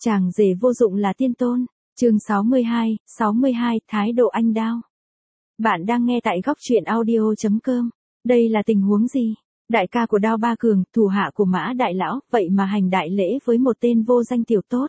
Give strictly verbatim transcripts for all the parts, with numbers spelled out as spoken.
Chàng rể vô dụng là tiên tôn. Chương sáu mươi hai, sáu mươi hai, thái độ anh Đao. Bạn đang nghe tại góc truyện audio chấm com. Đây là tình huống gì? Đại ca của Đao Ba Cường, thủ hạ của Mã đại lão, vậy mà hành đại lễ với một tên vô danh tiểu tốt.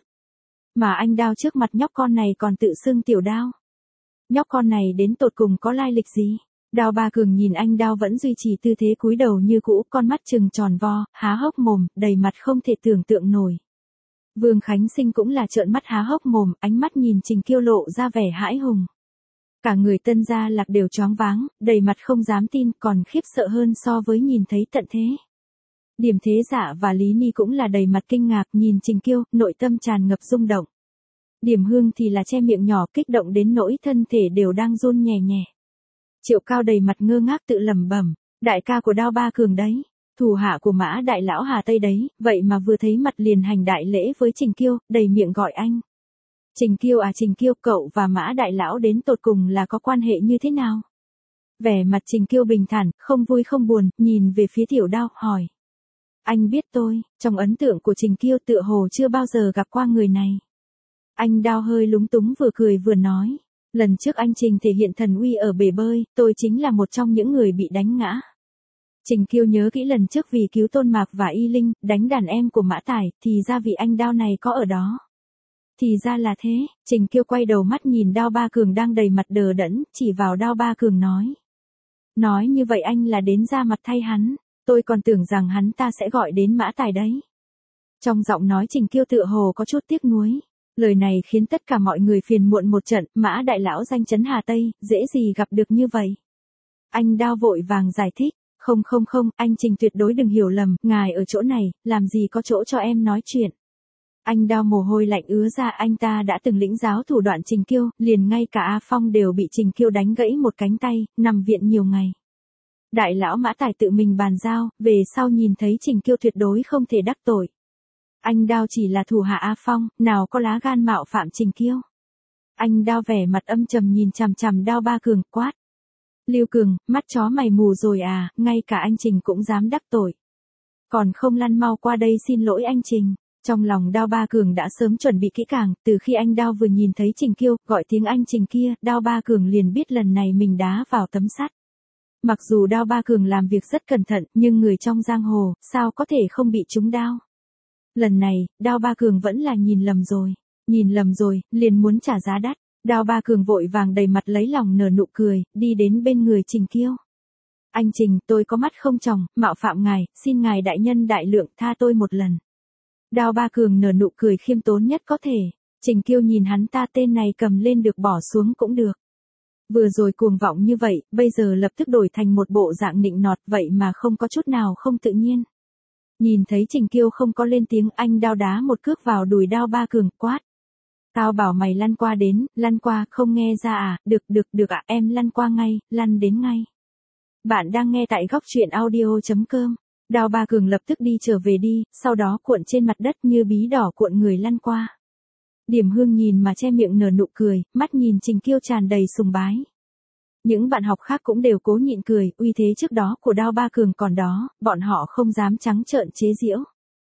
Mà anh Đao trước mặt nhóc con này còn tự xưng tiểu Đao. Nhóc con này đến tột cùng có lai lịch gì? Đao Ba Cường nhìn anh Đao vẫn duy trì tư thế cúi đầu như cũ, con mắt trừng tròn vo, há hốc mồm, đầy mặt không thể tưởng tượng nổi. Vương Khánh Sinh cũng là trợn mắt há hốc mồm, ánh mắt nhìn Trình Kiêu lộ ra vẻ hãi hùng. Cả người Tân Gia Lạc đều choáng váng, đầy mặt không dám tin, còn khiếp sợ hơn so với nhìn thấy tận thế. Điểm Thế Dạ và Lý Ni cũng là đầy mặt kinh ngạc nhìn Trình Kiêu, nội tâm tràn ngập rung động. Điểm Hương thì là che miệng nhỏ kích động đến nỗi thân thể đều đang run nhẹ nhẹ. Triệu Cao đầy mặt ngơ ngác tự lẩm bẩm, đại ca của Đao Ba Cường đấy. Thủ hạ của Mã đại lão Hà Tây đấy, vậy mà vừa thấy mặt liền hành đại lễ với Trình Kiêu, đầy miệng gọi anh. Trình Kiêu à Trình Kiêu, cậu và Mã đại lão đến tột cùng là có quan hệ như thế nào? Vẻ mặt Trình Kiêu bình thản, không vui không buồn, nhìn về phía tiểu Đao, hỏi. Anh biết tôi, trong ấn tượng của Trình Kiêu tựa hồ chưa bao giờ gặp qua người này. Anh Đao hơi lúng túng vừa cười vừa nói. Lần trước anh Trình thể hiện thần uy ở bể bơi, tôi chính là một trong những người bị đánh ngã. Trình Kiêu nhớ kỹ lần trước vì cứu Tôn Mạc và Y Linh, đánh đàn em của Mã Tài, thì ra vị anh Đao này có ở đó. Thì ra là thế, Trình Kiêu quay đầu mắt nhìn Đao Ba Cường đang đầy mặt đờ đẫn, chỉ vào Đao Ba Cường nói. Nói như vậy anh là đến ra mặt thay hắn, tôi còn tưởng rằng hắn ta sẽ gọi đến Mã Tài đấy. Trong giọng nói Trình Kiêu tựa hồ có chút tiếc nuối. Lời này khiến tất cả mọi người phiền muộn một trận, Mã đại lão danh chấn Hà Tây, dễ gì gặp được như vậy. Anh Đao vội vàng giải thích. Không không không, anh Trình tuyệt đối đừng hiểu lầm, ngài ở chỗ này, làm gì có chỗ cho em nói chuyện. Anh Đao mồ hôi lạnh ứa ra, anh ta đã từng lĩnh giáo thủ đoạn Trình Kiêu, liền ngay cả A Phong đều bị Trình Kiêu đánh gãy một cánh tay, nằm viện nhiều ngày. Đại lão Mã Tài tự mình bàn giao, về sau nhìn thấy Trình Kiêu tuyệt đối không thể đắc tội. Anh Đao chỉ là thủ hạ A Phong, nào có lá gan mạo phạm Trình Kiêu. Anh Đao vẻ mặt âm trầm nhìn chằm chằm Đao Ba Cường, quát. Lưu Cường, mắt chó mày mù rồi à, ngay cả anh Trình cũng dám đắc tội. Còn không lăn mau qua đây xin lỗi anh Trình. Trong lòng Đao Ba Cường đã sớm chuẩn bị kỹ càng, từ khi anh Đao vừa nhìn thấy Trình Kiêu, gọi tiếng anh Trình kia, Đao Ba Cường liền biết lần này mình đá vào tấm sắt. Mặc dù Đao Ba Cường làm việc rất cẩn thận, nhưng người trong giang hồ, sao có thể không bị trúng đao. Lần này, Đao Ba Cường vẫn là nhìn lầm rồi. Nhìn lầm rồi, liền muốn trả giá đắt. Đao Ba Cường vội vàng đầy mặt lấy lòng nở nụ cười, đi đến bên người Trình Kiêu. Anh Trình, tôi có mắt không tròng, mạo phạm ngài, xin ngài đại nhân đại lượng tha tôi một lần. Đao Ba Cường nở nụ cười khiêm tốn nhất có thể. Trình Kiêu nhìn hắn ta, tên này cầm lên được bỏ xuống cũng được. Vừa rồi cuồng vọng như vậy, bây giờ lập tức đổi thành một bộ dạng nịnh nọt, vậy mà không có chút nào không tự nhiên. Nhìn thấy Trình Kiêu không có lên tiếng, anh Đao đá một cước vào đùi Đao Ba Cường, quát. Tao bảo mày lăn qua đến, lăn qua, không nghe ra à, được được được ạ, à, em lăn qua ngay, lăn đến ngay. Bạn đang nghe tại góc truyện audio chấm com. Đao Ba Cường lập tức đi trở về đi, sau đó cuộn trên mặt đất như bí đỏ cuộn người lăn qua. Điểm Hương nhìn mà che miệng nở nụ cười, mắt nhìn Trình Kiêu tràn đầy sùng bái. Những bạn học khác cũng đều cố nhịn cười, uy thế trước đó của Đao Ba Cường còn đó, bọn họ không dám trắng trợn chế giễu.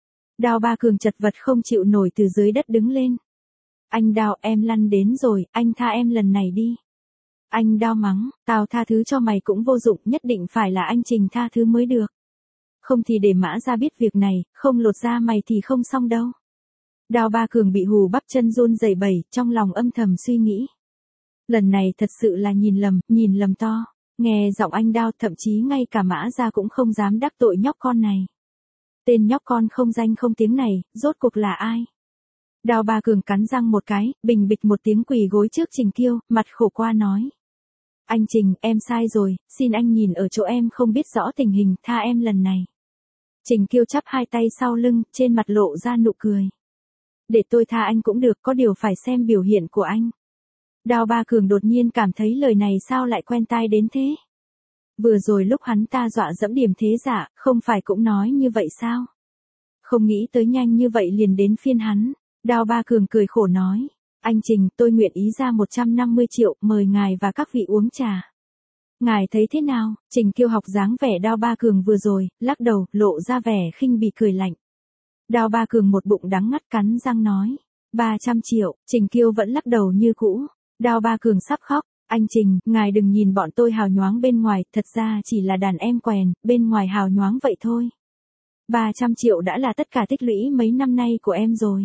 Đao Ba Cường chật vật không chịu nổi từ dưới đất đứng lên. Anh Đao, em lăn đến rồi, anh tha em lần này đi. Anh Đao mắng, tao tha thứ cho mày cũng vô dụng, nhất định phải là anh Trình tha thứ mới được. Không thì để Mã ra biết việc này, không lột ra mày thì không xong đâu. Đao Ba Cường bị hù bắp chân run rẩy bẩy, trong lòng âm thầm suy nghĩ. Lần này thật sự là nhìn lầm, nhìn lầm to. Nghe giọng anh Đao, thậm chí ngay cả Mã ra cũng không dám đắc tội nhóc con này. Tên nhóc con không danh không tiếng này, rốt cuộc là ai? Đao Ba Cường cắn răng một cái, bình bịch một tiếng quỳ gối trước Trình Kiêu, mặt khổ qua nói. Anh Trình, em sai rồi, xin anh nhìn ở chỗ em không biết rõ tình hình, tha em lần này. Trình Kiêu chắp hai tay sau lưng, trên mặt lộ ra nụ cười. Để tôi tha anh cũng được, có điều phải xem biểu hiện của anh. Đao Ba Cường đột nhiên cảm thấy lời này sao lại quen tai đến thế. Vừa rồi lúc hắn ta dọa dẫm Điểm Thế Dạ, không phải cũng nói như vậy sao? Không nghĩ tới nhanh như vậy liền đến phiên hắn. Đao Ba Cường cười khổ nói, anh Trình, tôi nguyện ý ra một trăm năm mươi triệu, mời ngài và các vị uống trà. Ngài thấy thế nào? Trình Kiêu học dáng vẻ Đao Ba Cường vừa rồi, lắc đầu, lộ ra vẻ khinh bỉ cười lạnh. Đao Ba Cường một bụng đắng ngắt cắn răng nói, ba trăm triệu, Trình Kiêu vẫn lắc đầu như cũ. Đao Ba Cường sắp khóc. Anh Trình, ngài đừng nhìn bọn tôi hào nhoáng bên ngoài, thật ra chỉ là đàn em quèn, bên ngoài hào nhoáng vậy thôi. ba trăm triệu đã là tất cả tích lũy mấy năm nay của em rồi.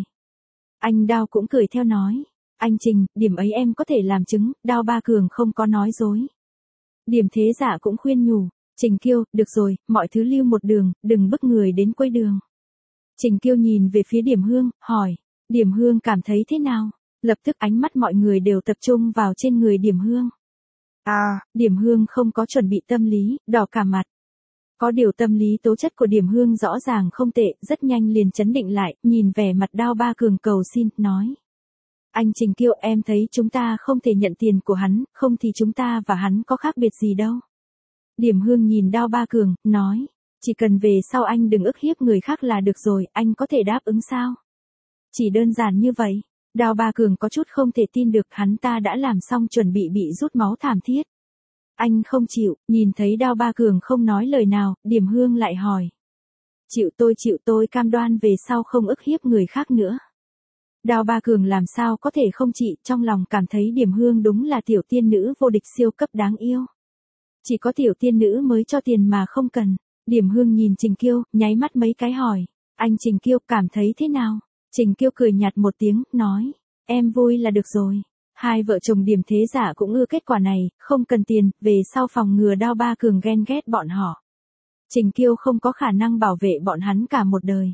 Anh Đao cũng cười theo nói. Anh Trình, điểm ấy em có thể làm chứng, Đao Ba Cường không có nói dối. Điểm Thế Dạ cũng khuyên nhủ. Trình Kiêu, được rồi, mọi thứ lưu một đường, đừng bức người đến quấy đường. Trình Kiêu nhìn về phía Điểm Hương, hỏi. Điểm Hương cảm thấy thế nào? Lập tức ánh mắt mọi người đều tập trung vào trên người Điểm Hương. À, Điểm Hương không có chuẩn bị tâm lý, đỏ cả mặt. Có điều tâm lý tố chất của Điểm Hương rõ ràng không tệ, rất nhanh liền chấn định lại, nhìn vẻ mặt Đao Ba Cường cầu xin, nói. Anh Trình Kiêu, em thấy chúng ta không thể nhận tiền của hắn, không thì chúng ta và hắn có khác biệt gì đâu. Điểm Hương nhìn Đao Ba Cường, nói. Chỉ cần về sau anh đừng ức hiếp người khác là được rồi, anh có thể đáp ứng sao? Chỉ đơn giản như vậy. Đao Ba Cường có chút không thể tin được, hắn ta đã làm xong chuẩn bị bị rút máu thảm thiết. Anh không chịu, nhìn thấy Đao Ba Cường không nói lời nào, Điểm Hương lại hỏi. Chịu tôi chịu tôi cam đoan về sau không ức hiếp người khác nữa. Đao Ba Cường làm sao có thể không chịu, trong lòng cảm thấy Điểm Hương đúng là tiểu tiên nữ vô địch siêu cấp đáng yêu. Chỉ có tiểu tiên nữ mới cho tiền mà không cần. Điểm Hương nhìn Trình Kiêu, nháy mắt mấy cái hỏi. Anh Trình Kiêu cảm thấy thế nào? Trình Kiêu cười nhạt một tiếng, nói. Em vui là được rồi. Hai vợ chồng Điểm Thế Dạ cũng ưa kết quả này, không cần tiền, về sau phòng ngừa Đao Ba Cường ghen ghét bọn họ. Trình Kiêu không có khả năng bảo vệ bọn hắn cả một đời.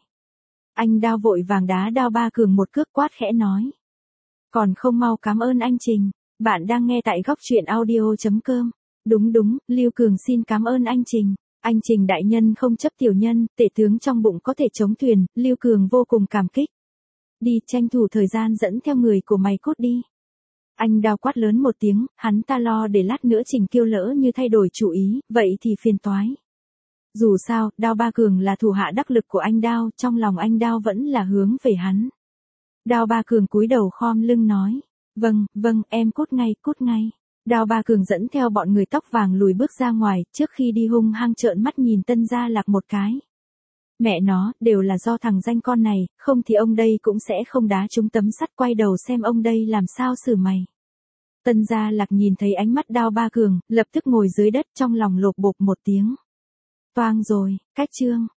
Anh Đao vội vàng đá Đao Ba Cường một cước, quát khẽ nói. Còn không mau cảm ơn anh Trình. Bạn đang nghe tại góc truyện audio chấm com. Đúng đúng, Lưu Cường xin cảm ơn anh Trình. Anh Trình đại nhân không chấp tiểu nhân, tể tướng trong bụng có thể chống thuyền, Lưu Cường vô cùng cảm kích. Đi, tranh thủ thời gian dẫn theo người của mày cút đi. Anh Đao quát lớn một tiếng, hắn ta lo để lát nữa Trình Kiêu lỡ như thay đổi chủ ý, vậy thì phiền toái. Dù sao, Đao Ba Cường là thủ hạ đắc lực của anh Đao, trong lòng anh Đao vẫn là hướng về hắn. Đao Ba Cường cúi đầu khom lưng nói. Vâng, vâng, em cút ngay, cút ngay. Đao Ba Cường dẫn theo bọn người tóc vàng lùi bước ra ngoài, trước khi đi hung hăng trợn mắt nhìn Tân Gia Lạc một cái. Mẹ nó, đều là do thằng danh con này, không thì ông đây cũng sẽ không đá trúng tấm sắt, quay đầu xem ông đây làm sao xử mày. Tân Gia Lạc nhìn thấy ánh mắt Đao Ba Cường, lập tức ngồi dưới đất, trong lòng lột bột một tiếng. Toang rồi, cách chương.